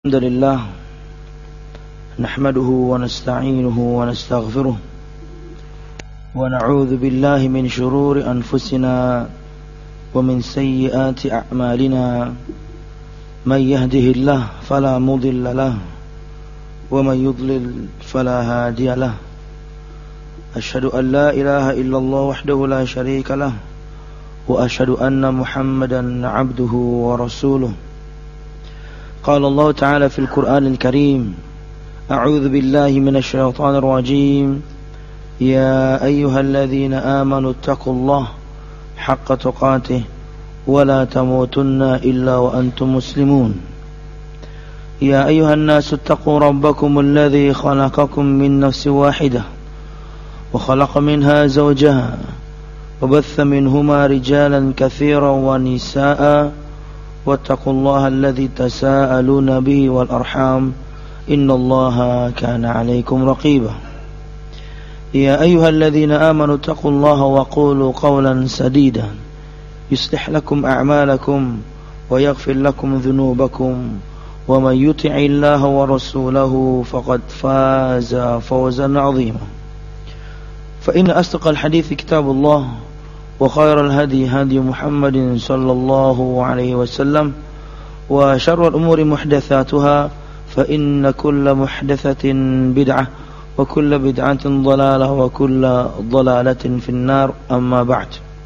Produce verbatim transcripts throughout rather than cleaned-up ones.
الحمد لله نحمده ونستعينه ونستغفره ونعوذ بالله من شرور أنفسنا ومن سيئات أعمالنا من يهده الله فلا مضل له ومن يضلل فلا هادي له أشهد أن لا إله إلا الله وحده لا شريك له وأشهد أن محمدا عبده ورسوله. قال الله تعالى في القرآن الكريم: أعوذ بالله من الشيطان الرجيم يا أيها الذين آمنوا اتقوا الله حق تقاته ولا تموتن إلا وأنتم مسلمون. يا أيها الناس اتقوا ربكم الذي خلقكم من نفس واحدة وخلق منها زوجها وبث منهما رجالا كثيرا ونساء واتقوا الله الذي تساءلون به والأرحام إن الله كان عليكم رقيبا. يا أيها الذين آمنوا اتقوا الله وقولوا قولا سديدا يصلح لكم أعمالكم ويغفر لكم ذنوبكم ومن يطع الله ورسوله فقد فاز فوزا عظيما. فإن أصدق الحديث كتاب الله وخير الهدي هدي محمد صلى الله عليه وسلم وشر الأمور محدثاتها فإن كل محدثة بدعة وكل بدعة ضلالة وكل ضلالة في النار. أما بعد.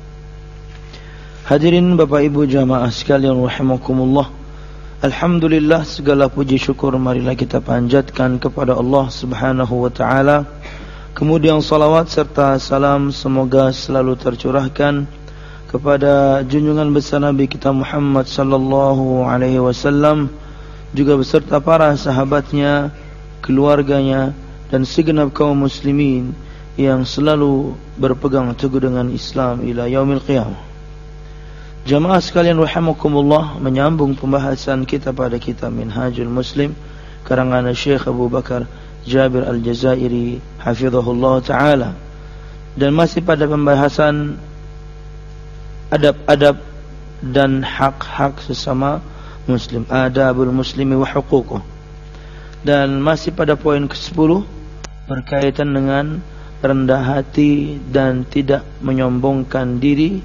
Hadirin Bapak Ibu jamaah sekalian rahimakumullah, alhamdulillah, segala puji syukur marilah kita panjatkan kepada Allah Subhanahu wa taala. Kemudian salawat serta salam semoga selalu tercurahkan kepada junjungan besar Nabi kita Muhammad sallallahu alaihi wasallam, juga beserta para sahabatnya, keluarganya, dan segenap kaum muslimin yang selalu berpegang teguh dengan Islam ila yaumil qiyamah. Jamaah sekalian rahimakumullah, menyambung pembahasan kita pada kitab Minhajul Muslim karangan Syekh Abu Bakar Jabir Al-Jazairi hafizahullah ta'ala, dan masih pada pembahasan adab-adab dan hak-hak sesama muslim, adabul muslimi wa huququh, dan masih pada poin kesepuluh berkaitan dengan rendah hati dan tidak menyombongkan diri,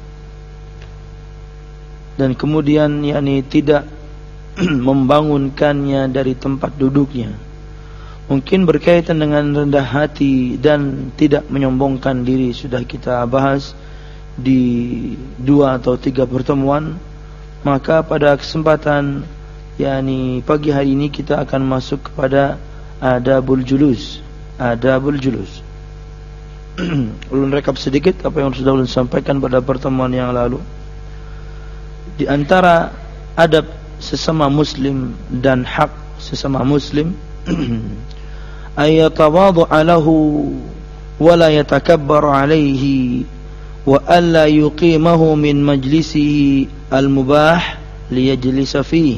dan kemudian yakni tidak membangunkannya dari tempat duduknya. Mungkin berkaitan dengan rendah hati dan tidak menyombongkan diri sudah kita bahas di dua atau tiga pertemuan. Maka pada kesempatan yakni pagi hari ini kita akan masuk kepada adabul julus. Adabul julus. Ulun rekap sedikit apa yang sudah ulun sampaikan pada pertemuan yang lalu. Di antara adab sesama muslim dan hak sesama muslim ayatawadhu'a lahu wa la yatakabbaru alayhi wa alla yuqimahu min majlisihi al-mubah liyajlisa fihi.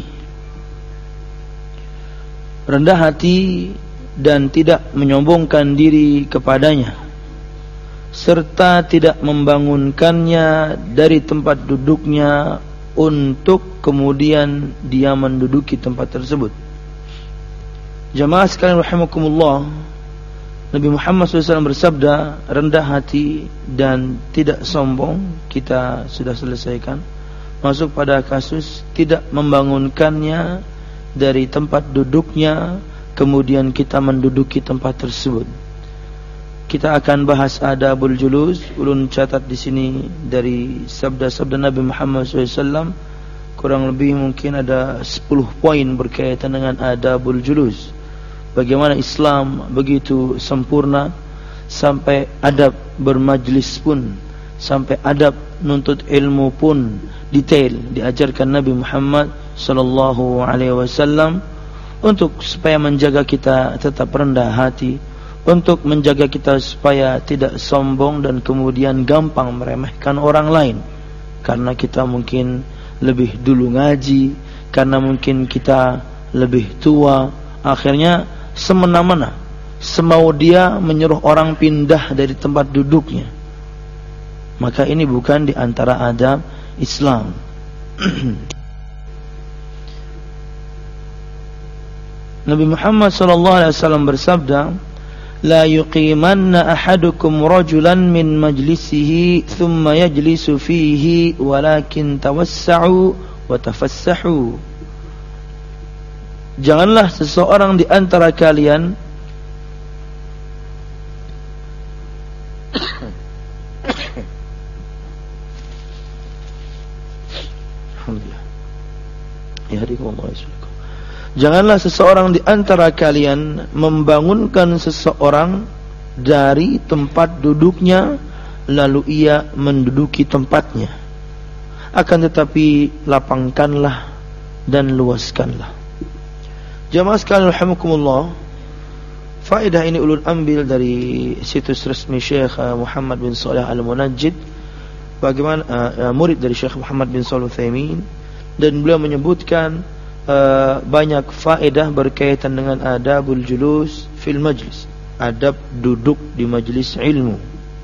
Rendah hati dan tidak menyombongkan diri kepadanya, serta tidak membangunkannya dari tempat duduknya untuk kemudian dia menduduki tempat tersebut. Jamaah sekalian rahimakumullah, Nabi Muhammad shallallahu alaihi wasallam bersabda, rendah hati dan tidak sombong kita sudah selesaikan. Masuk pada kasus tidak membangunkannya dari tempat duduknya, kemudian kita menduduki tempat tersebut. Kita akan bahas adabul julus. Ulun catat di sini dari sabda-sabda Nabi Muhammad shallallahu alaihi wasallam kurang lebih mungkin ada sepuluh poin berkaitan dengan adabul julus. Bagaimana Islam begitu sempurna, sampai adab bermajlis pun, sampai adab nuntut ilmu pun detail diajarkan Nabi Muhammad sallallahu alaihi wasallam untuk supaya menjaga kita tetap rendah hati, untuk menjaga kita supaya tidak sombong dan kemudian gampang meremehkan orang lain karena kita mungkin lebih dulu ngaji, karena mungkin kita lebih tua, akhirnya semena-mena semau dia menyuruh orang pindah dari tempat duduknya. Maka ini bukan di antara adab Islam. Nabi Muhammad sallallahu alaihi wasallam bersabda, la yuqimanna ahadukum rajulan min majlisihi thumma yajlisu fihi walakin tawassa'u wa tafassahu. Janganlah seseorang di antara kalian Janganlah seseorang di antara kalian membangunkan seseorang dari tempat duduknya lalu ia menduduki tempatnya. Akan tetapi lapangkanlah dan luaskanlah. Jamaah sekalian rahimakumullah, faedah ini ulun ambil dari situs resmi Syekh Muhammad bin Shalih Al-Munajjid, bagaimana uh, murid dari Syekh Muhammad bin Shalih Al-Utsaimin, dan beliau menyebutkan Uh, banyak faedah berkaitan dengan adabul julus fil majlis, adab duduk di majlis ilmu.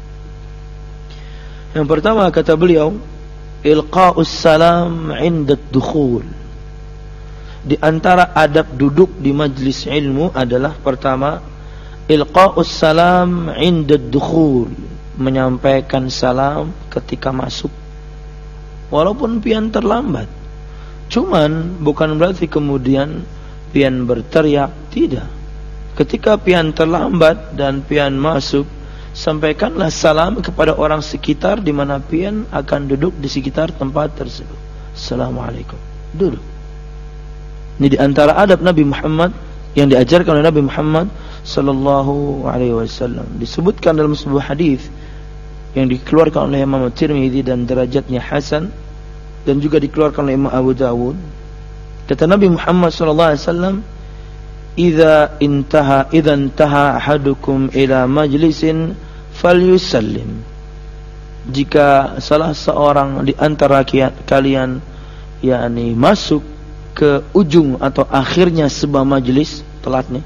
Yang pertama kata beliau, ilqa'us salam 'inda ad-dukhul. Di antara adab duduk di majlis ilmu adalah pertama, ilqa'us salam 'inda ad-dukhul, menyampaikan salam ketika masuk walaupun pian terlambat. Cuman bukan berarti kemudian pian berteriak, tidak. Ketika pian terlambat dan pian masuk, sampaikanlah salam kepada orang sekitar di mana pian akan duduk di sekitar tempat tersebut. Assalamualaikum. Duduk. Ini di antara adab Nabi Muhammad yang diajarkan oleh Nabi Muhammad sallallahu alaihi wasallam. Disebutkan dalam sebuah hadis yang dikeluarkan oleh Imam Tirmidzi dan derajatnya hasan, dan juga dikeluarkan oleh Imam Abu Dawud. Kata Nabi Muhammad sallallahu alaihi wasallam, "Idza intaha idza intaha ahadukum ila majlisin falyusallim." Jika salah seorang di antara kalian yakni masuk ke ujung atau akhirnya sebuah majlis, telatnya,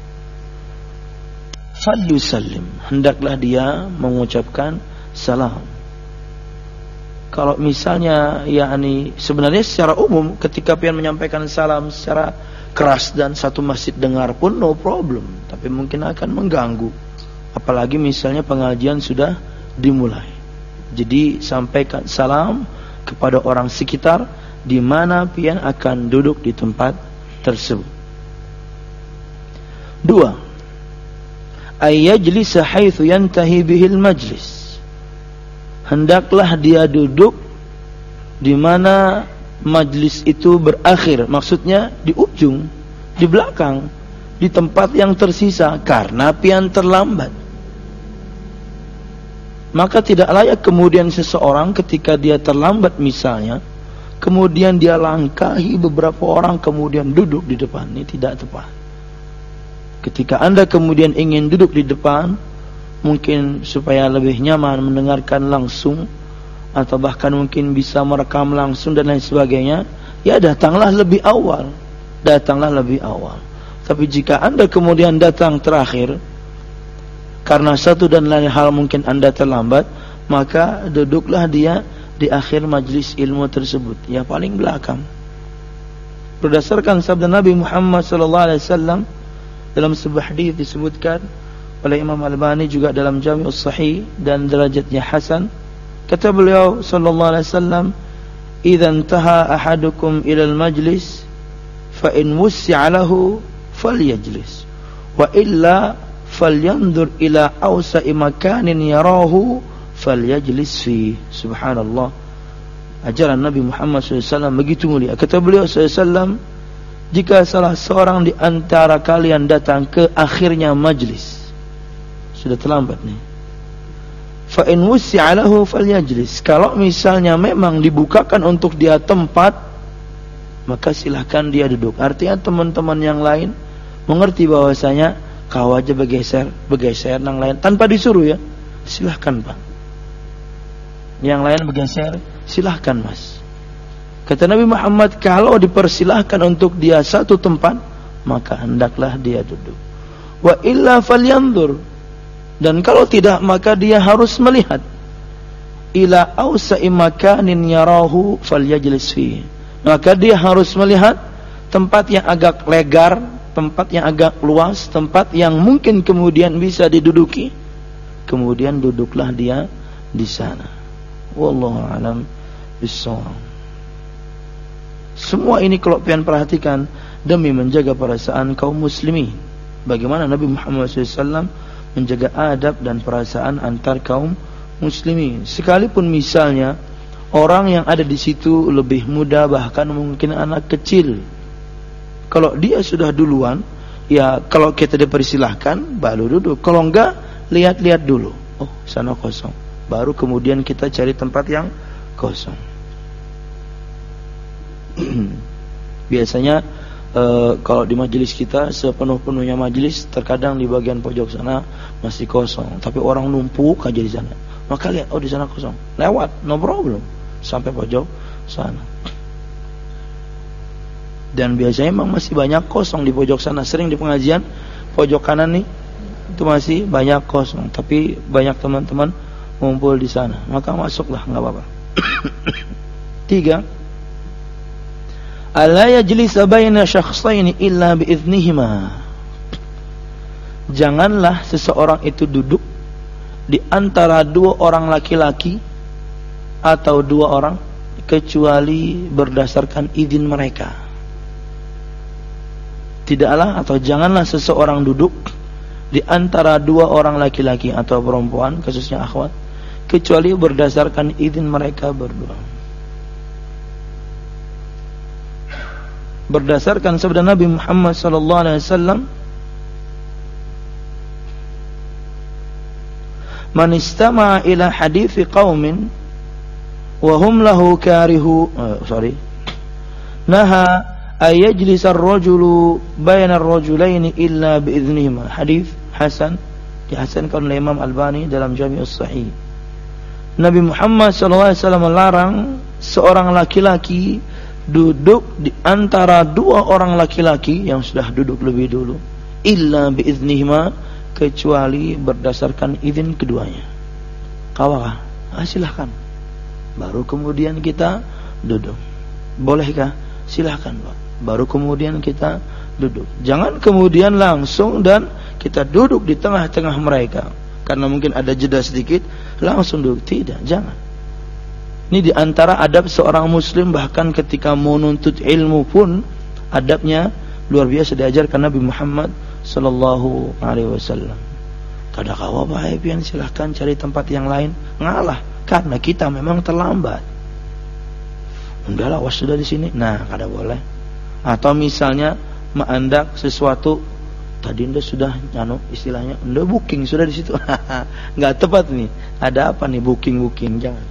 falyusallim, hendaklah dia mengucapkan salam. Kalau misalnya yakni sebenarnya secara umum ketika pian menyampaikan salam secara keras dan satu masjid dengar pun no problem, tapi mungkin akan mengganggu, apalagi misalnya pengajian sudah dimulai. Jadi sampaikan salam kepada orang sekitar di mana pian akan duduk di tempat tersebut. Dua, ayyajlisa haitsu yantahi bihil majlis. Hendaklah dia duduk di mana majlis itu berakhir, maksudnya di ujung, di belakang, di tempat yang tersisa, karena pian terlambat. Maka tidak layak kemudian seseorang ketika dia terlambat misalnya, kemudian dia langkahi beberapa orang kemudian duduk di depan. Ini tidak tepat. Ketika Anda kemudian ingin duduk di depan, mungkin supaya lebih nyaman mendengarkan langsung, atau bahkan mungkin bisa merekam langsung dan lain sebagainya, ya datanglah lebih awal. Datanglah lebih awal. Tapi jika Anda kemudian datang terakhir, karena satu dan lain hal mungkin Anda terlambat, maka duduklah dia di akhir majlis ilmu tersebut, ya paling belakang. Berdasarkan sabda Nabi Muhammad sallallahu alaihi wasallam dalam sebuah hadis disebutkan oleh Imam Al-Albani juga dalam Jami'us Sahih dan derajatnya hasan, kata beliau sallallahu alaihi wasallam, "Idza intaha ahadukum ila al-majlis fa in wussi'a lahu falyajlis wa illa falyanzur ila awsa'i makanin yarahu falyajlis fi." Subhanallah. Ajaran Nabi Muhammad sallallahu alaihi wasallam begitu mulia. Kata beliau sallallahu alaihi wasallam, jika salah seorang di antara kalian datang ke akhirnya majlis, sudah terlambat nih, fa in wussi'a lahu falyajlis, kalau misalnya memang dibukakan untuk dia tempat, maka silahkan dia duduk. Artinya teman-teman yang lain mengerti bahwasanya kau aja bergeser, bergeser yang lain tanpa disuruh, ya silahkan Pak, yang lain bergeser, silahkan Mas. Kata Nabi Muhammad, kalau dipersilahkan untuk dia satu tempat, maka hendaklah dia duduk. Wa illa falyanzur, dan kalau tidak maka dia harus melihat, ila awsa'i makanin yarahu falyajlis fihi, maka dia harus melihat tempat yang agak lebar, tempat yang agak luas, tempat yang mungkin kemudian bisa diduduki, kemudian duduklah dia di sana. Wallahu a'lam bishawab. Semua ini kalau pian perhatikan demi menjaga perasaan kaum muslimin. Bagaimana Nabi Muhammad shallallahu alaihi wasallam menjaga adab dan perasaan antar kaum muslimin. Sekalipun misalnya orang yang ada di situ lebih muda, bahkan mungkin anak kecil, kalau dia sudah duluan, ya kalau kita dipersilahkan baru duduk. Kalau enggak, lihat-lihat dulu. Oh, sana kosong. Baru kemudian kita cari tempat yang kosong. Biasanya e, kalau di majelis kita sepenuh-penuhnya majelis, terkadang di bagian pojok sana masih kosong, tapi orang numpuk aja di sana. Maka lihat, oh di sana kosong, lewat, no problem, sampai pojok sana. Dan biasanya memang masih banyak kosong di pojok sana. Sering di pengajian pojok kanan nih itu masih banyak kosong, tapi banyak teman-teman ngumpul di sana, maka masuklah, nggak apa-apa. Tiga, alla yajlisa baina syakhsaini illa biiznihima. Janganlah seseorang itu duduk di antara dua orang laki-laki atau dua orang kecuali berdasarkan izin mereka. Tidaklah atau janganlah seseorang duduk di antara dua orang laki-laki atau perempuan, khususnya akhwat, kecuali berdasarkan izin mereka berdua. Berdasarkan sabda Nabi Muhammad sallallahu alaihi wasallam, man istama'a ila hadithi qaumin wa hum lahu karihu uh, sorry naha ayajlisa ar-rajulu bayna ar-rajulaini illa biiznihima. Hadis hasan, dihasankan oleh Imam Albani dalam Jami'us Sahih. Nabi Muhammad sallallahu alaihi wasallam melarang seorang laki-laki duduk di antara dua orang laki-laki yang sudah duduk lebih dulu, illa biiznihima, kecuali berdasarkan izin keduanya. Kawakah? Ah, silahkan. Baru kemudian kita duduk. Bolehkah? Silahkan, Pak. Baru kemudian kita duduk. Jangan kemudian langsung dan kita duduk di tengah-tengah mereka, karena mungkin ada jeda sedikit langsung duduk. Tidak, jangan. Ini di antara adab seorang muslim, bahkan ketika menuntut ilmu pun adabnya luar biasa diajarkan Nabi Muhammad sallallahu alaihi wasallam. Kada kawa bae pian, silahkan cari tempat yang lain. Ngalah, karena kita memang terlambat. Udahlah, was sudah di sini. Nah, kada boleh. Atau misalnya mendak sesuatu, tadi Anda sudah nyano istilahnya, Anda booking sudah di situ. Enggak tepat nih. Ada apa nih booking-booking, jangan.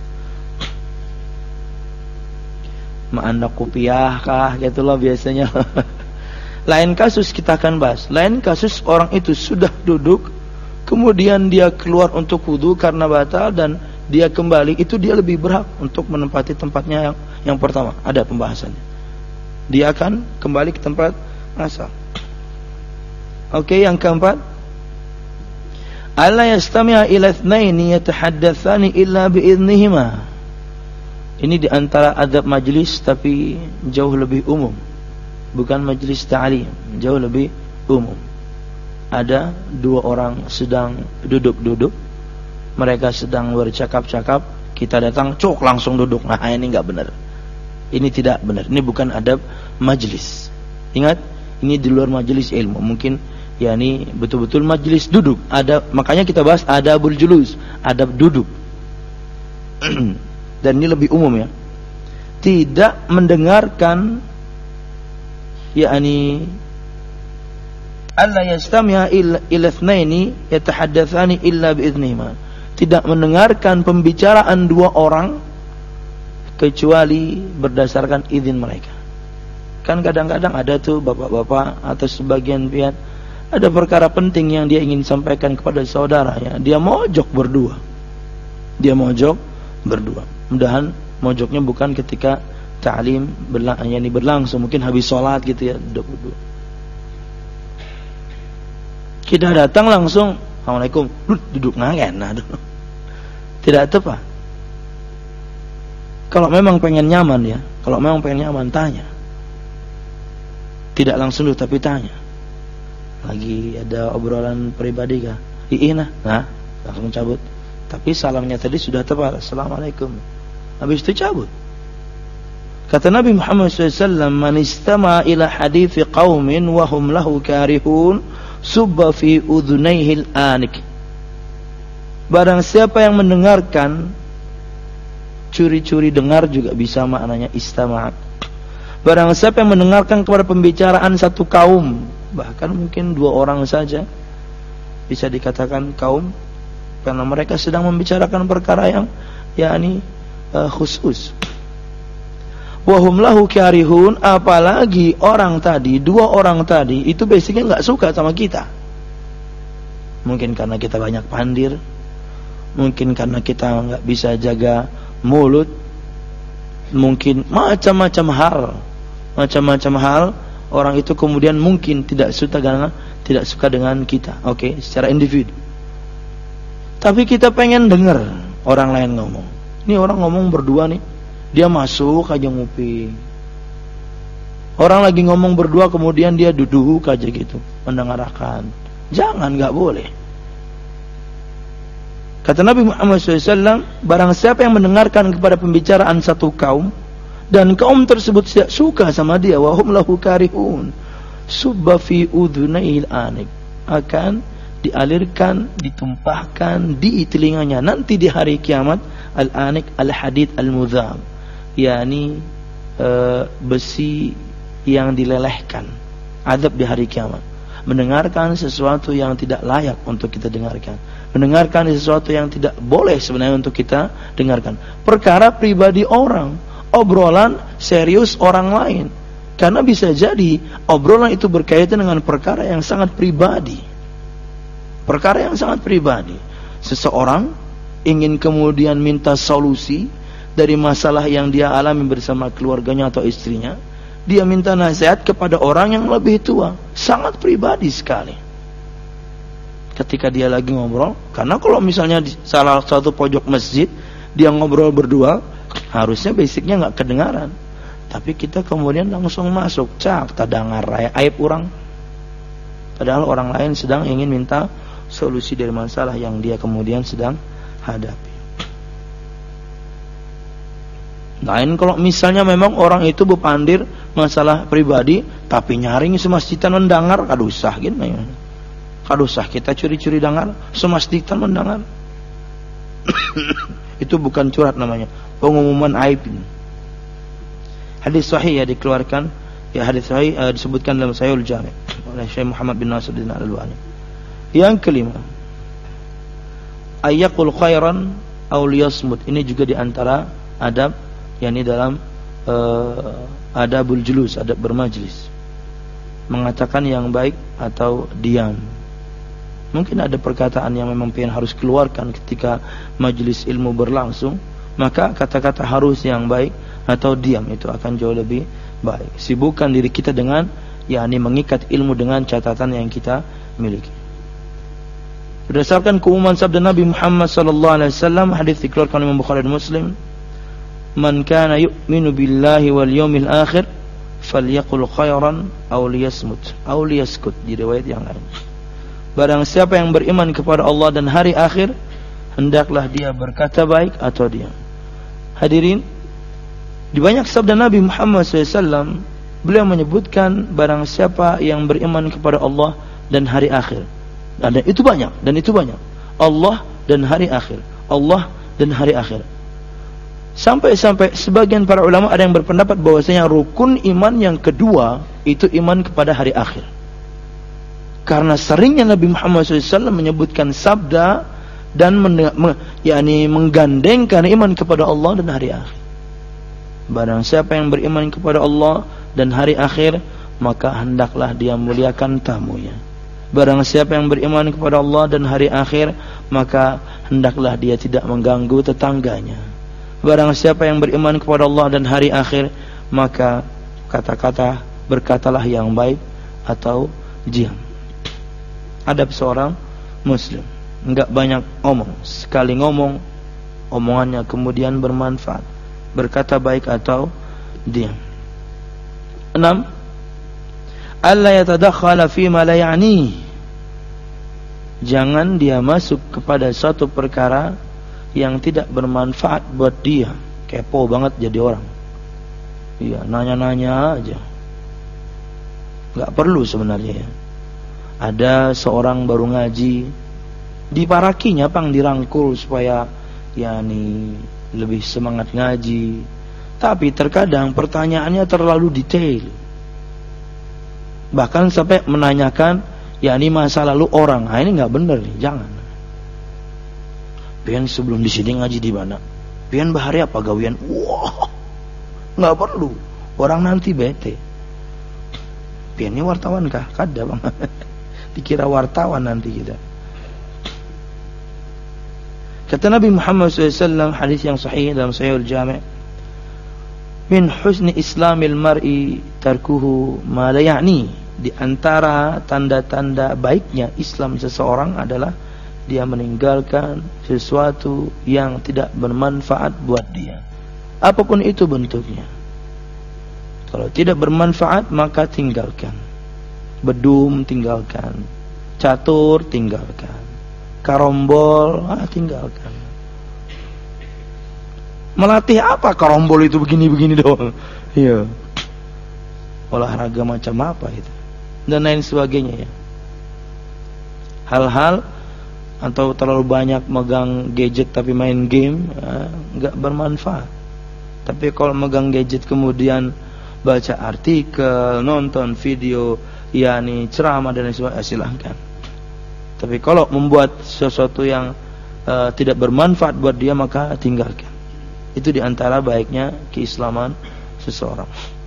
Mendak kopiah kah gitu loh biasanya. Lain kasus kita akan bahas. Lain kasus orang itu sudah duduk, kemudian dia keluar untuk wudu karena batal dan dia kembali, itu dia lebih berhak untuk menempati tempatnya yang yang pertama. Ada pembahasannya. Dia akan kembali ke tempat asal. Oke, yang keempat, alla yastami'a ila itsnaini yatahaddatsani illa biiznihima. Ini di antara adab majlis, tapi jauh lebih umum. Bukan majlis ta'lim, jauh lebih umum. Ada dua orang sedang duduk-duduk, mereka sedang bercakap-cakap, kita datang cuk langsung duduk. Nah, ini enggak benar. Ini tidak benar. Ini bukan adab majlis. Ingat, ini di luar majlis ilmu. Mungkin ya ini betul-betul majlis duduk. Ada, makanya kita bahas adabul julus, adab duduk. Dan ini lebih umum ya. Tidak mendengarkan, yakni alla yastami'a ila itsnaini yatahaddatsani illa biiznihima. Tidak mendengarkan pembicaraan dua orang kecuali berdasarkan izin mereka. Kan kadang-kadang ada tuh bapak-bapak atau sebagian pihak, ada perkara penting yang dia ingin sampaikan kepada saudaranya, dia mojok berdua. Dia mojok berdua. Mudahan mojoknya bukan ketika ta'lim berlang, yani berlangsung, mungkin habis sholat gitu ya, duduk berdua. Kita datang langsung, assalamualaikum, duduk ngangen, nah, tidak tepat. Kalau memang pengen nyaman ya, kalau memang pengen nyaman tanya. Tidak langsung duduk tapi tanya. lagi ada obrolan pribadi kah? Iya nah, nah langsung cabut. Tapi salamnya tadi sudah tepat, assalamualaikum. Habis itu cabut. Kata Nabi Muhammad shallallahu alaihi wasallam, man istama ila hadithi qaumin wa hum lahu karihun subba fi udhunayhi al-anik. Barang siapa yang mendengarkan, curi-curi dengar juga bisa maknanya istama'. Barang siapa yang mendengarkan kepada pembicaraan satu kaum, bahkan mungkin dua orang saja, bisa dikatakan kaum, karena mereka sedang membicarakan perkara yang yakni uh, khusus. Wahum lahu karihun, apalagi orang tadi, dua orang tadi itu basicnya nggak suka sama kita. Mungkin karena kita banyak pandir, mungkin karena kita nggak bisa jaga mulut, mungkin macam-macam hal, macam-macam hal. Orang itu kemudian mungkin tidak suka dengan tidak suka dengan kita, oke, okay, secara individu. Tapi kita pengen dengar orang lain ngomong. Ini orang ngomong berdua nih, dia masuk aja ngupi. Orang lagi ngomong berdua, kemudian dia duduk aja gitu, mendengarkan. Jangan, nggak boleh. Kata Nabi Muhammad shallallahu alaihi wasallam, barang siapa yang mendengarkan kepada pembicaraan satu kaum, dan kaum tersebut tidak suka sama dia, wa hum lahu karihun, subba fi udhunayil anik, akan dialirkan, ditumpahkan di telinganya nanti di hari kiamat al-anik al-hadid al-mudham, yakni e, besi yang dilelehkan, adab di hari kiamat. Mendengarkan sesuatu yang tidak layak untuk kita dengarkan, mendengarkan sesuatu yang tidak boleh sebenarnya untuk kita dengarkan, perkara pribadi orang, obrolan serius orang lain. Karena bisa jadi obrolan itu berkaitan dengan perkara yang sangat pribadi, perkara yang sangat pribadi. Seseorang ingin kemudian minta solusi dari masalah yang dia alami bersama keluarganya atau istrinya. Dia minta nasihat kepada orang yang lebih tua, sangat pribadi sekali. Ketika dia lagi ngobrol, karena kalau misalnya di salah satu pojok masjid dia ngobrol berdua, harusnya basicnya nggak kedengaran. Tapi kita kemudian langsung masuk, cak, tadangar raya aib orang. Padahal orang lain sedang ingin minta solusi dari masalah yang dia kemudian sedang hadapi. Lain kalau misalnya memang orang itu berpandir masalah pribadi, tapi nyaring semasjidan mendengar, kadusah gitu ya. Kadusah kita curi-curi dengar, semasjidan mendengar. Itu bukan curhat namanya, pengumuman aib. Hadis sahih ya dikeluarkan, ya hadis sahih uh, disebutkan dalam Sahihul Jami' oleh Syekh Muhammad bin Nasiruddin Al-Albani. Yang kelima, ayyakul khairan aw liyasmut. Ini juga di antara adab, yakni dalam uh, adabul julus, adab bermajlis. Mengatakan yang baik atau diam. Mungkin ada perkataan yang memang pengen harus keluarkan ketika majlis ilmu berlangsung, maka kata-kata harus yang baik atau diam itu akan jauh lebih baik. Sibukkan diri kita dengan yakni mengikat ilmu dengan catatan yang kita miliki. Berdasarkan keumuman sabda Nabi Muhammad sallallahu alaihi wasallam, hadis dikeluarkan oleh Imam Bukhari dan Muslim, man kana yu'minu billahi wal yawmil akhir falyaqul khairan aw liyasmut aw liyaskut, di riwayat yang lain. Barang siapa yang beriman kepada Allah dan hari akhir, hendaklah dia berkata baik atau diam. Hadirin, di banyak sabda Nabi Muhammad sallallahu alaihi wasallam, beliau menyebutkan barang siapa yang beriman kepada Allah dan hari akhir. Dan itu banyak, dan itu banyak. Allah dan hari akhir, Allah dan hari akhir. Sampai-sampai sebagian para ulama ada yang berpendapat bahwasanya rukun iman yang kedua itu iman kepada hari akhir. Karena seringnya Nabi Muhammad sallallahu alaihi wasallam menyebutkan sabda dan men, me, yakni menggandengkan iman kepada Allah dan hari akhir. Barang siapa yang beriman kepada Allah dan hari akhir, maka hendaklah dia muliakan tamunya. Barang siapa yang beriman kepada Allah dan hari akhir, maka hendaklah dia tidak mengganggu tetangganya. Barang siapa yang beriman kepada Allah dan hari akhir, maka kata-kata berkatalah yang baik atau diam. Adab seorang muslim, enggak banyak omong, sekali ngomong omongannya kemudian bermanfaat, berkata baik atau diam. Enam, alla yatadakhala fi ma la ya'ni. Jangan dia masuk kepada suatu perkara yang tidak bermanfaat buat dia. Kepo banget jadi orang. Iya, nanya-nanya aja. Enggak perlu sebenarnya ya. Ada seorang baru ngaji, diparakinya pang dirangkul supaya ya nih lebih semangat ngaji. Tapi terkadang pertanyaannya terlalu detail. Bahkan sampai menanyakan ya ini masa lalu orang. Nah, ini enggak benar nih, jangan. Pian sebelum di sini ngaji di mana? Pian bahari apa gawian? Wah. Enggak perlu. Orang nanti bete. Pian ini wartawan kah? Kada bang. Dikira wartawan nanti kita. Kata Nabi Muhammad shallallahu alaihi wasallam, hadis yang sahih dalam Sahih al-Jami', min husni islamil mar'i tarkuhu ma la ya'ni. Di antara tanda-tanda baiknya Islam seseorang adalah dia meninggalkan sesuatu yang tidak bermanfaat buat dia, apapun itu bentuknya. Kalau tidak bermanfaat maka tinggalkan. Bedum tinggalkan, catur tinggalkan, karombol ah, tinggalkan. Melatih apa karombol itu begini-begini doang? Iya. Olahraga macam apa itu? Dan lain sebagainya ya. Hal-hal atau terlalu banyak megang gadget tapi main game ya, enggak bermanfaat. Tapi kalau megang gadget kemudian baca artikel, nonton video, yakni ceramah dan lain sebagainya, silahkan. Tapi kalau membuat sesuatu yang uh, tidak bermanfaat buat dia maka tinggalkan. Itu diantara baiknya keislaman seseorang.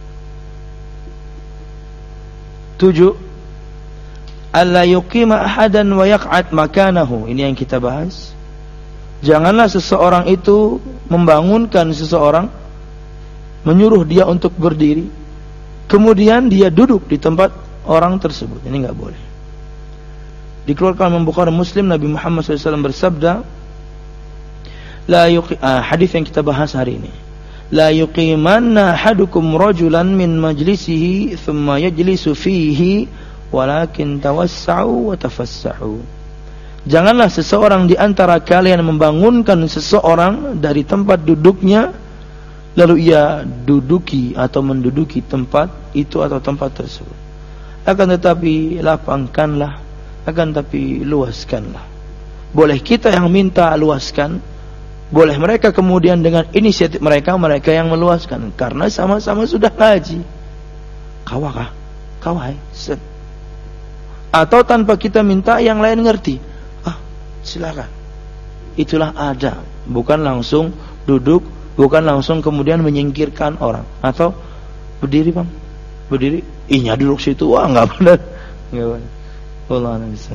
Tujuh, alla yuqima ahadan wa yaq'ad makanahu. Ini yang kita bahas. Janganlah seseorang itu membangunkan seseorang, menyuruh dia untuk berdiri, kemudian dia duduk di tempat orang tersebut. Ini enggak boleh. Dikeluarkan Imam Bukhari Muslim, Nabi Muhammad shallallahu alaihi wasallam bersabda, la yuqi, ah, hadis yang kita bahas hari ini, la yuqimanna ahadukum rajulan min majlisihi thumma yajlisu fihi walakin tawassa'u wa tafassahu. Janganlah seseorang di antara kalian membangunkan seseorang dari tempat duduknya lalu ia duduki atau menduduki tempat itu atau tempat tersebut. Akan tetapi lapangkanlah, akan tetapi luaskanlah. Boleh kita yang minta luaskan, boleh mereka kemudian dengan inisiatif mereka mereka yang meluaskan, karena sama-sama sudah ngaji. Kawakah? Kawai. Set. Atau tanpa kita minta yang lain ngerti. Ah, silakan. Itulah ada, bukan langsung duduk, bukan langsung kemudian menyingkirkan orang. Atau berdiri bang, berdiri, ihnya duduk situ, wah nggak benar, nggak benar. Allah bisa.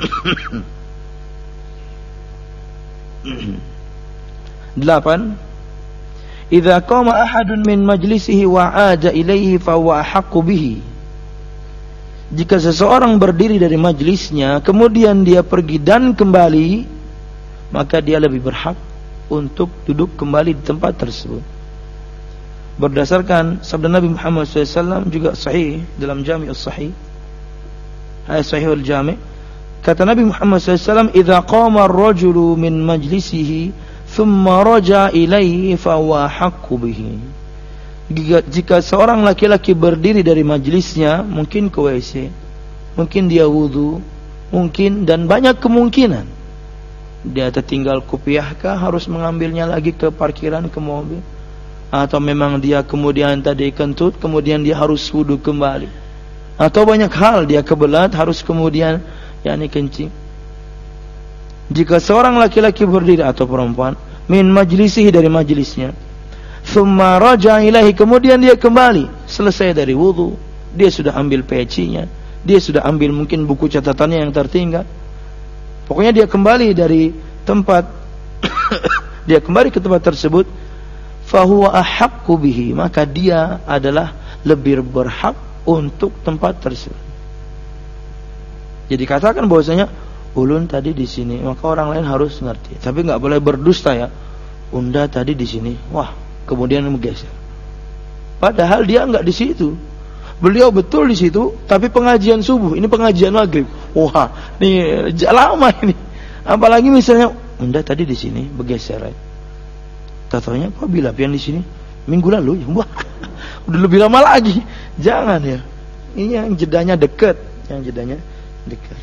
Delapan, idza qama ahadun min majlisihi wa 'ada ilaihi fa huwa ahaqqu bihi. Jika seseorang berdiri dari majlisnya kemudian dia pergi dan kembali, maka dia lebih berhak untuk duduk kembali di tempat tersebut. Berdasarkan sabda Nabi Muhammad shallallahu alaihi wasallam juga sahih dalam Jami' as-Sahih, ayat Sahih al-Jami', kata Nabi Muhammad shallallahu alaihi wasallam, idza qama ar-rajulu min majlisihi thumma raja ilaihi fa huwa haqqu bihi. Jika, jika seorang laki-laki berdiri dari majlisnya, mungkin ke W C, mungkin dia wudu, mungkin dan banyak kemungkinan dia tertinggal kopiahkah, harus mengambilnya lagi ke parkiran, ke mobil, atau memang dia kemudian tadi kentut, kemudian dia harus wudu kembali, atau banyak hal dia kebelat harus kemudian yakni kencing. Jika seorang laki-laki berdiri atau perempuan min majlisihi dari majlisnya, thumma raja ilahi, kemudian dia kembali selesai dari wudu, dia sudah ambil pecinya, dia sudah ambil mungkin buku catatannya yang tertinggal, pokoknya dia kembali dari tempat dia kembali ke tempat tersebut, fahuwa ahaqqu bihi, maka dia adalah lebih berhak untuk tempat tersebut. Jadi katakan bahwasanya ulun tadi di sini, maka orang lain harus ngerti, tapi nggak boleh berdusta ya. Unda tadi di sini, wah, kemudian menggeser. Padahal dia nggak di situ. Beliau betul di situ, tapi pengajian subuh, ini pengajian maghrib. Wah, ini lama ini. Apalagi misalnya, Unda tadi di sini bergeser. Tatanya kok bila pian di sini minggu lalu ya. Wah, udah lebih lama lagi. Jangan ya. Ini yang jedanya dekat, yang jedanya dekat.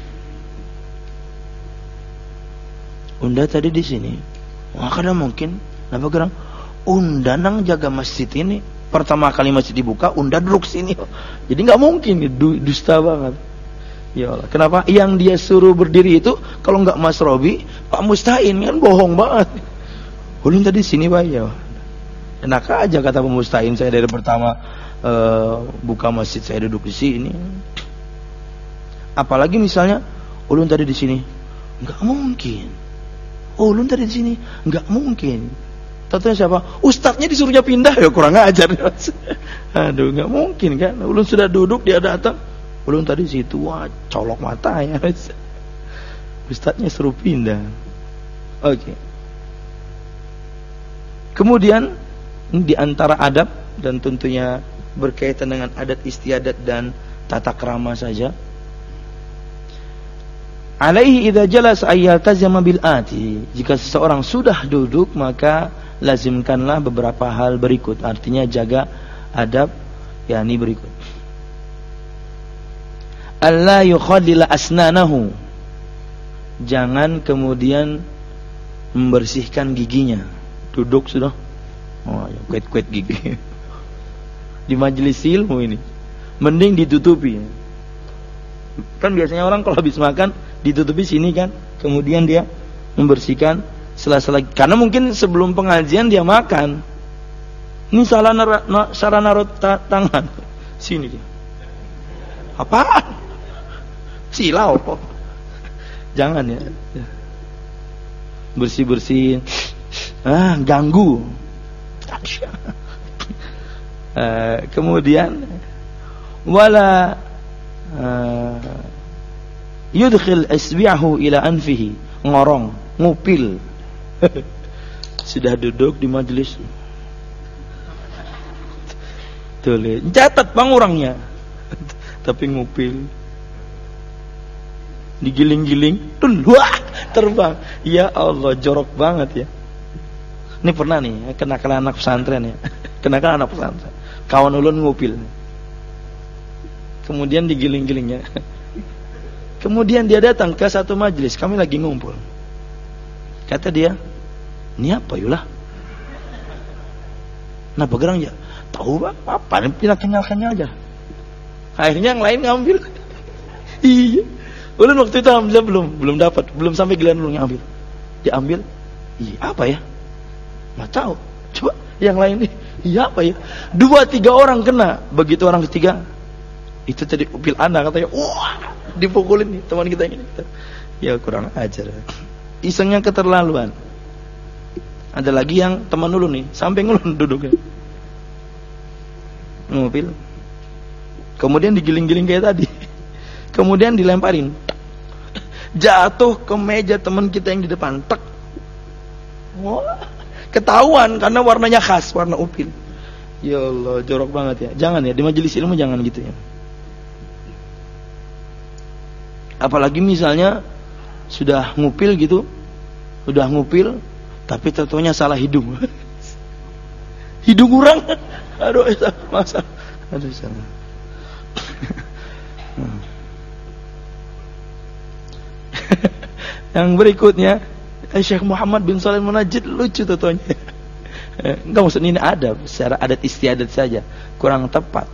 Unda tadi di sini. Wah, kadang mungkin apa gerang? Unda nang jaga masjid ini. Pertama kali masjid dibuka, Unda duduk sini. Jadi nggak mungkin, du, dusta banget. Ya Allah, kenapa? Yang dia suruh berdiri itu kalau nggak Mas Robi, Pak Mustain kan bohong banget. Ulun tadi sini Pak ya. Enak aja kata Pak Mustain, saya dari pertama uh, buka masjid saya duduk di sini. Apalagi misalnya ulun tadi di sini, nggak mungkin. Oh, ulun tadi di sini, nggak mungkin. Tentunya siapa? Ustadznya disuruhnya pindah ya kurang ajar. Aduh, nggak mungkin kan? Ulun sudah duduk dia datang. Ulun tadi situ wah colok mata ya. Ustadznya suruh pindah. Oke. Okay. Kemudian di antara adab dan tentunya berkaitan dengan adat istiadat dan tata krama saja. Alaihi idza jalasa ayyaltazama bil ati. Jika seseorang sudah duduk maka lazimkanlah beberapa hal berikut. Artinya jaga adab yakni berikut. Alla yukhallila asnanahu. Jangan kemudian membersihkan giginya. Duduk sudah. Oh, ya, kuet-kuet gigi. Di majelis ilmu ini mending ditutupi. Kan biasanya orang kalau habis makan ditutupi sini kan, kemudian dia membersihkan sela-sela, karena mungkin sebelum pengajian dia makan. Ini salah nar- na- cara naruh ta- tangan sini dia. Apaan? Silau kok. Jangan ya. Bersih-bersih. Ah, ganggu. uh, kemudian wala uh, yudkhil isbi'ahu ila anfihi, ngorong, ngupil. Sudah duduk di majelis. Tulis, catat bang orangnya. Tapi ngupil. Digiling-giling, wah, terbang. Ya Allah, jorok banget ya. Ini pernah nih, kenakalan anak pesantren ya. Kenakalan anak pesantren. Kawan ulun ngupil. Kemudian digiling-gilingnya. Kemudian dia datang ke satu majelis, kami lagi ngumpul. Kata dia, ini apa yulah? Nah bergerang ya? Tahu bang, apa? Pindah kenyal-kenyal aja. Akhirnya yang lain ngambil. Iya. Ulun waktu itu alhamdulillah belum belum dapat, belum sampai giliran ulun ngambil. Diambil. Iya apa ya? Nggak tahu. Coba yang lain nih. Iya apa ya? Dua tiga orang kena. Begitu orang ketiga, itu tadi upil anak katanya. Wah, dipukulin nih teman kita ini. Ya kurang ajar. Isengnya keterlaluan. Ada lagi yang teman ulun nih, samping ulun duduknya. Ngupil. Kemudian digiling-giling kayak tadi. Kemudian dilemparin. Jatuh ke meja teman kita yang di depan. Tek. Wah, ketahuan karena warnanya khas, warna upil. Ya Allah, jorok banget ya. Jangan ya, di majelis ilmu jangan gitu ya. Apalagi misalnya sudah ngupil gitu, sudah ngupil, tapi tentunya salah hidung. Hidung kurang. Aduh, masa. Aduh, salah. Yang berikutnya, Syekh Muhammad bin Shalih Al-Munajjid lucu tentunya. Enggak, maksud ini adab, secara adat istiadat saja, kurang tepat.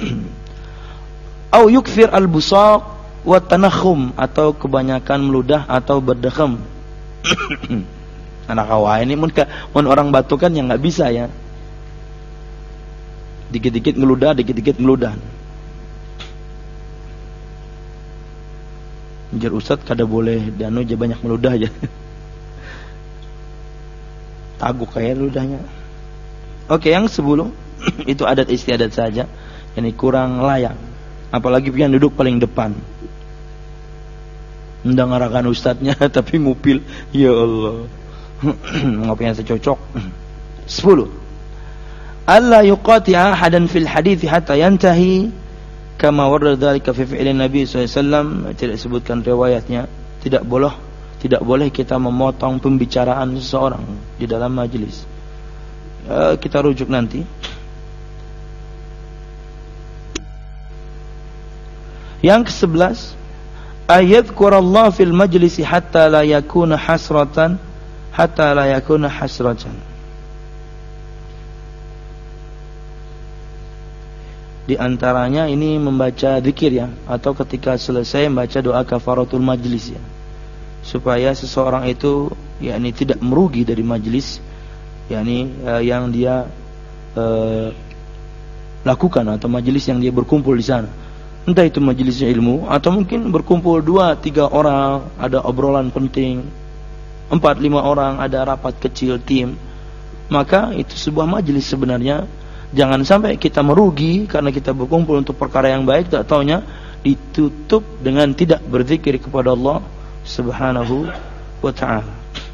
Au yukthir al-busaq wa tanakhum, atau kebanyakan meludah atau berdegem. Anak awal ini mun mun orang Batu kan yang enggak bisa ya. Dikit-dikit ngeludah, dikit-dikit ngeludah. Jar Ustaz kada boleh danu aja banyak meludah aja. Taguk kayak ludahnya. Oke, yang sebelum itu adat istiadat saja. Ini kurang layak. Apalagi yang duduk paling depan. Mendengarkan ustadznya tapi ngupil. Ya Allah. Ngopi yang secocok. Sepuluh. Alla yuqati'a hadan fil hadithi hatta yantahi kama warada dzalika fi fi'lin Nabi sallallahu alaihi wasallam, tidak disebutkan riwayatnya. Tidak boleh tidak boleh kita memotong pembicaraan seseorang di dalam majelis. E, kita rujuk nanti. Yang kesebelas, ayadhkurallah fil majlisi hatta la yakuna hasratan hatta la yakuna hasratan. Di antaranya ini membaca zikir ya, atau ketika selesai membaca doa kafaratul majlis ya, supaya seseorang itu yakni tidak merugi dari majlis yakni uh, yang dia uh, lakukan, atau majlis yang dia berkumpul di sana. Entah itu majelis ilmu, atau mungkin berkumpul dua tiga orang, ada obrolan penting, empat lima orang, ada rapat kecil tim, maka itu sebuah majelis sebenarnya. Jangan sampai kita merugi karena kita berkumpul untuk perkara yang baik, tak taunya ditutup dengan tidak berzikir kepada Allah Subhanahu wa ta'ala.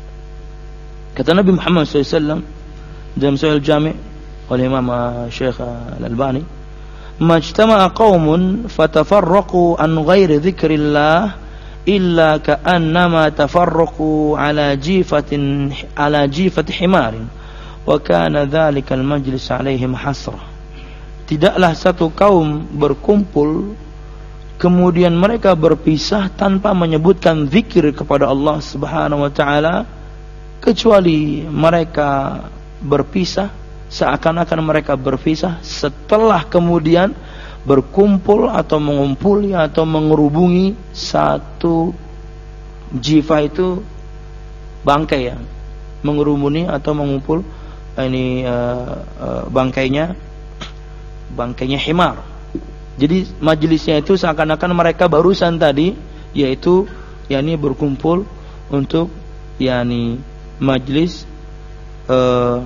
Kata Nabi Muhammad sallallahu alaihi wasallam dalam Sahih Al-Jami' oleh Imam Syekh Al-Albani, majtama'a qaumun fatafarraqu an ghairi dzikrillah illa ka'annama tafarraqu ala jifatin ala jifati himarin wa kana dzalikal majlis alaihim hasrah. Tidaklah satu kaum berkumpul kemudian mereka berpisah tanpa menyebutkan zikir kepada Allah Subhanahu wa taala, kecuali mereka berpisah seakan-akan mereka berpisah setelah kemudian berkumpul atau mengumpuli atau mengerubungi satu jifa, itu bangkai ya, mengerumuni atau mengumpul ini uh, uh, bangkainya bangkainya himar. Jadi majelisnya itu seakan-akan mereka barusan tadi, yaitu yakni berkumpul untuk yakni majelis uh,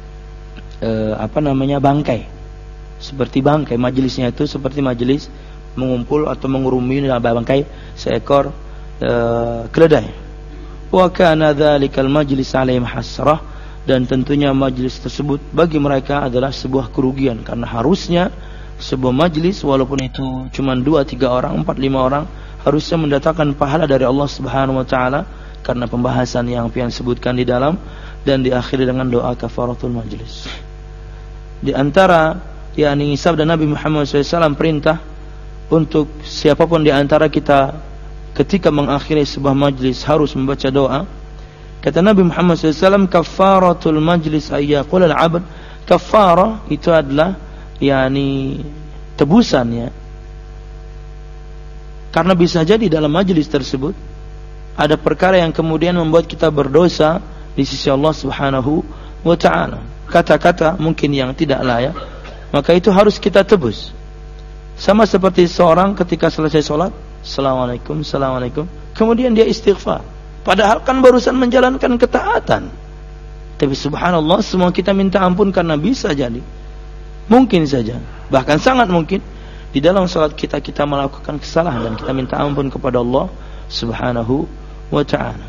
uh, apa namanya bangkai, seperti bangkai. Majelisnya itu seperti majelis mengumpul atau mengerumuni dalam bangkai seekor uh, keledai. Wa kana dzalikal majlis alaihim hasrah, dan tentunya majlis tersebut bagi mereka adalah sebuah kerugian, karena harusnya sebuah majlis walaupun itu cuma dua tiga orang, empat lima orang, harusnya mendatangkan pahala dari Allah Subhanahu wa taala karena pembahasan yang pian sebutkan di dalam, dan diakhiri dengan doa kafaratul majlis. Di antara yakni sabda Nabi Muhammad sallallahu alaihi wasallam perintah untuk siapapun di antara kita ketika mengakhiri sebuah majlis harus membaca doa. Kata Nabi Muhammad sallallahu alaihi wasallam, kafaratul majlis ayyaqul al-'abd. Kafarah itu adalah yakni tebusan ya, karena bisa jadi dalam majlis tersebut ada perkara yang kemudian membuat kita berdosa di sisi Allah Subhanahu wa ta'ala, kata-kata mungkin yang tidak layak, maka itu harus kita tebus. Sama seperti seorang ketika selesai sholat, Assalamualaikum, Assalamualaikum, kemudian dia istighfar, padahal kan barusan menjalankan ketaatan. Tapi subhanallah, semua kita minta ampun karena bisa jadi, mungkin saja, bahkan sangat mungkin di dalam salat kita kita melakukan kesalahan dan kita minta ampun kepada Allah Subhanahu wa ta'ala.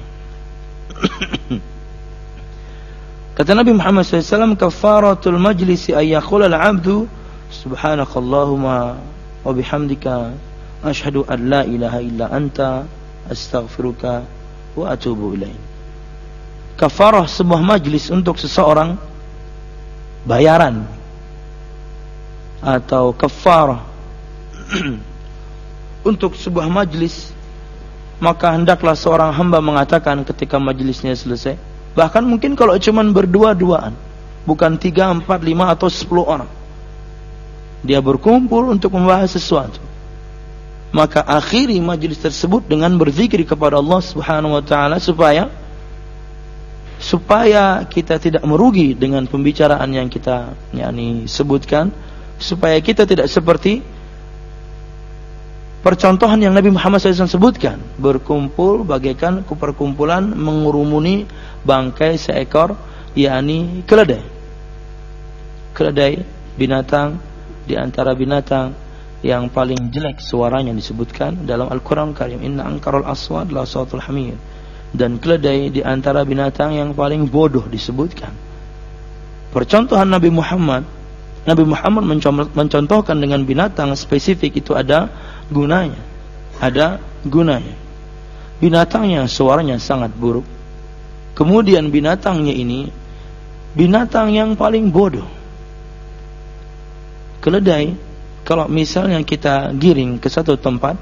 Kata Nabi Muhammad sallallahu alaihi wasallam, kafaratul majlisi ayyaqul al-'abdu subhanakallahumma wa bihamdika asyhadu an la ilaha illa anta astaghfiruka wa atubu ilaik. Kafarah sebuah majlis untuk seseorang, bayaran atau kafarah untuk sebuah majlis, maka hendaklah seorang hamba mengatakan ketika majlisnya selesai, bahkan mungkin kalau cuma berdua-duaan, bukan tiga, empat, lima atau sepuluh orang, dia berkumpul untuk membahas sesuatu, maka akhiri majlis tersebut dengan berzikir kepada Allah Subhanahu wa ta'ala, supaya supaya kita tidak merugi dengan pembicaraan yang kita yakni sebutkan, supaya kita tidak seperti percontohan yang Nabi Muhammad shallallahu alaihi wasallam sebutkan, berkumpul bagaikan perkumpulan mengerumuni bangkai seekor yakni keledai. Keledai binatang di antara binatang yang paling jelek suaranya disebutkan dalam Al-Quran Karim, inna ankarul aswad la sautul hamir. Dan keledai di antara binatang yang paling bodoh disebutkan. Percontohan Nabi Muhammad Nabi Muhammad mencontohkan dengan binatang spesifik itu ada gunanya. Ada gunanya. Binatangnya suaranya sangat buruk. Kemudian binatangnya ini binatang yang paling bodoh. Keledai, kalau misalnya kita giring ke satu tempat,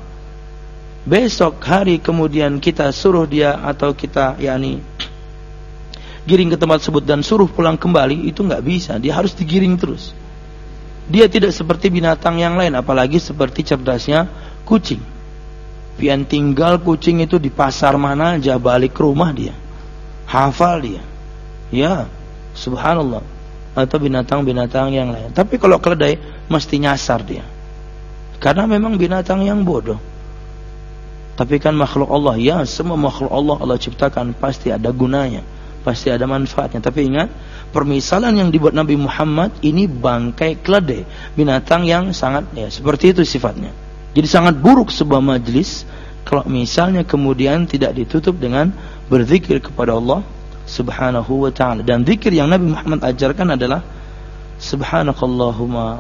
besok hari kemudian kita suruh dia atau kita yakni giring ke tempat tersebut dan suruh pulang kembali, itu nggak bisa. Dia harus digiring terus. Dia tidak seperti binatang yang lain, apalagi seperti cerdasnya kucing. Pian tinggal kucing itu di pasar mana aja, balik ke rumah dia hafal dia. Ya, subhanallah. Atau binatang-binatang yang lain. Tapi kalau keledai mesti nyasar dia, karena memang binatang yang bodoh. Tapi kan makhluk Allah, ya, semua makhluk Allah Allah ciptakan pasti ada gunanya, pasti ada manfaatnya. Tapi ingat, permisalan yang dibuat Nabi Muhammad ini bangkai keledai, binatang yang sangat, ya, seperti itu sifatnya. Jadi sangat buruk sebuah majlis kalau misalnya kemudian tidak ditutup dengan berzikir kepada Allah Subhanahu wa ta'ala. Dan zikir yang Nabi Muhammad ajarkan adalah Subhanakallahumma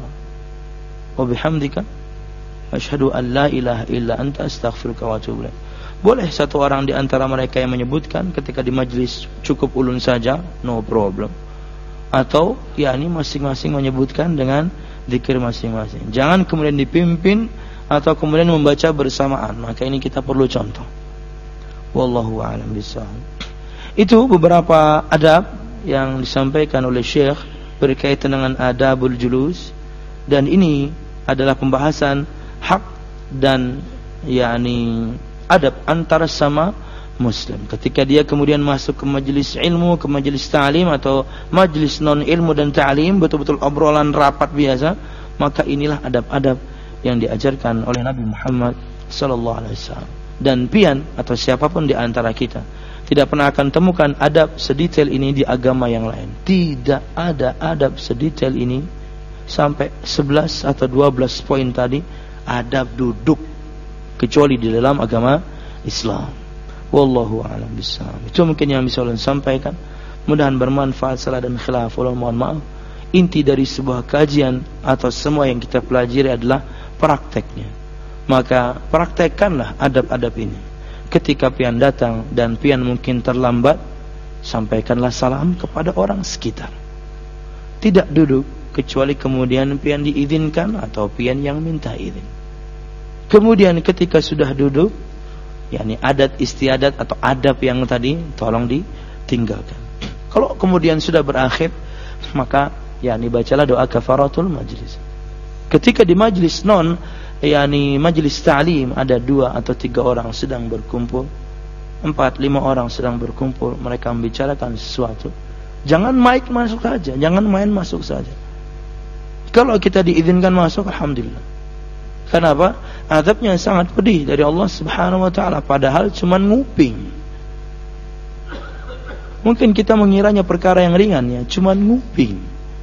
wa bihamdika asyhadu an la ilaha illa anta astaghfiruka wa atubu ilaik. Boleh satu orang di antara mereka yang menyebutkan ketika di majlis cukup ulun saja, no problem. Atau yakni masing-masing menyebutkan dengan zikir masing-masing. Jangan kemudian dipimpin atau kemudian membaca bersamaan. Maka ini kita perlu contoh. Wallahu a'lam bishawab. Itu beberapa adab yang disampaikan oleh Syekh berkaitan dengan adabul julus, dan ini adalah pembahasan hak dan yakni adab antara sama muslim. Ketika dia kemudian masuk ke majelis ilmu, ke majelis ta'lim atau majelis non ilmu dan ta'lim, betul-betul obrolan rapat biasa, maka inilah adab-adab yang diajarkan oleh Nabi Muhammad sallallahu alaihi wasallam. Dan pian atau siapapun di antara kita tidak pernah akan temukan adab sedetail ini di agama yang lain. Tidak ada adab sedetail ini sampai sebelas atau dua belas poin tadi adab duduk kecuali di dalam agama Islam. Wallahu a'lam bishawab. Itu mungkin yang bisa ulun sampaikan. Mudah-mudahan bermanfaat. Salah dan khilaf, ulun mohon maaf. Inti dari sebuah kajian atau semua yang kita pelajari adalah prakteknya. Maka praktekkanlah adab-adab ini. Ketika pian datang dan pian mungkin terlambat, sampaikanlah salam kepada orang sekitar. Tidak duduk kecuali kemudian pian diizinkan atau pian yang minta izin. Kemudian ketika sudah duduk, yakni adat istiadat atau adab yang tadi tolong ditinggalkan. Kalau kemudian sudah berakhir, maka yakni bacalah doa kafaratul majlis. Ketika di majlis non, yakni majlis ta'lim, ada dua atau tiga orang sedang berkumpul, empat, lima orang sedang berkumpul, mereka membicarakan sesuatu, jangan mic masuk saja, jangan main masuk saja. Kalau kita diizinkan masuk, alhamdulillah. Kenapa? Adabnya sangat pedih dari Allah Subhanahu wa ta'ala, padahal cuman nguping. Mungkin kita mengiranya perkara yang ringan, ya, cuman nguping.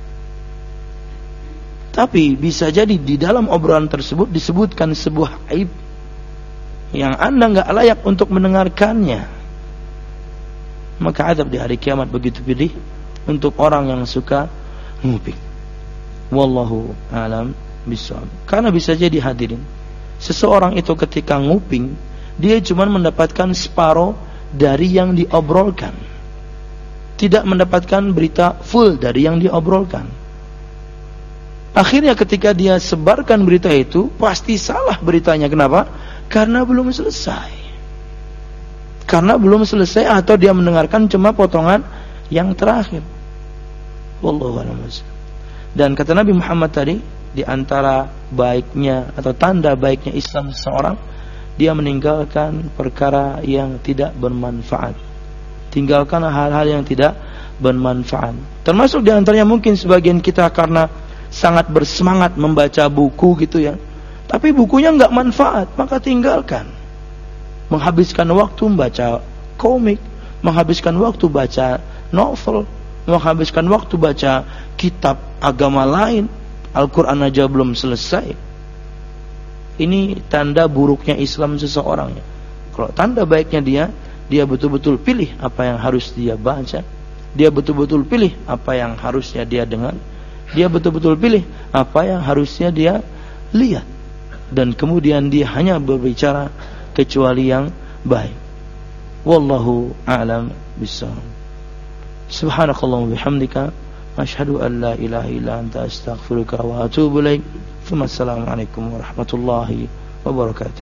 Tapi bisa jadi di dalam obrolan tersebut disebutkan sebuah aib yang Anda enggak layak untuk mendengarkannya. Maka azab di hari kiamat begitu pedih untuk orang yang suka nguping. Wallahu a'lam bishawab. Karena bisa jadi hadirin, seseorang itu ketika nguping, dia cuma mendapatkan separuh dari yang diobrolkan, tidak mendapatkan berita full dari yang diobrolkan. Akhirnya ketika dia sebarkan berita itu, pasti salah beritanya. Kenapa? Karena belum selesai. Karena belum selesai atau dia mendengarkan cuma potongan yang terakhir. Wallahu a'lam. Dan kata Nabi Muhammad tadi, di antara baiknya atau tanda baiknya Islam seseorang, dia meninggalkan perkara yang tidak bermanfaat. Tinggalkan hal-hal yang tidak bermanfaat. Termasuk di antaranya mungkin sebagian kita karena sangat bersemangat membaca buku gitu ya, tapi bukunya enggak manfaat, maka tinggalkan. Menghabiskan waktu membaca komik, menghabiskan waktu baca novel, menghabiskan waktu baca kitab agama lain, Al-Quran aja belum selesai. Ini tanda buruknya Islam seseorang ya. Kalau tanda baiknya dia, dia betul-betul pilih apa yang harus dia baca, dia betul-betul pilih apa yang harusnya dia dengar, Dia betul-betul pilih apa yang harusnya dia lihat, dan kemudian dia hanya berbicara kecuali yang baik. Wallahu a'lam bishawab. Subhanakallahumma bihamdika asyhadu an la ilaha illa anta astaghfiruka wa atubu ilaik. Assalamualaikum warahmatullahi wabarakatuh.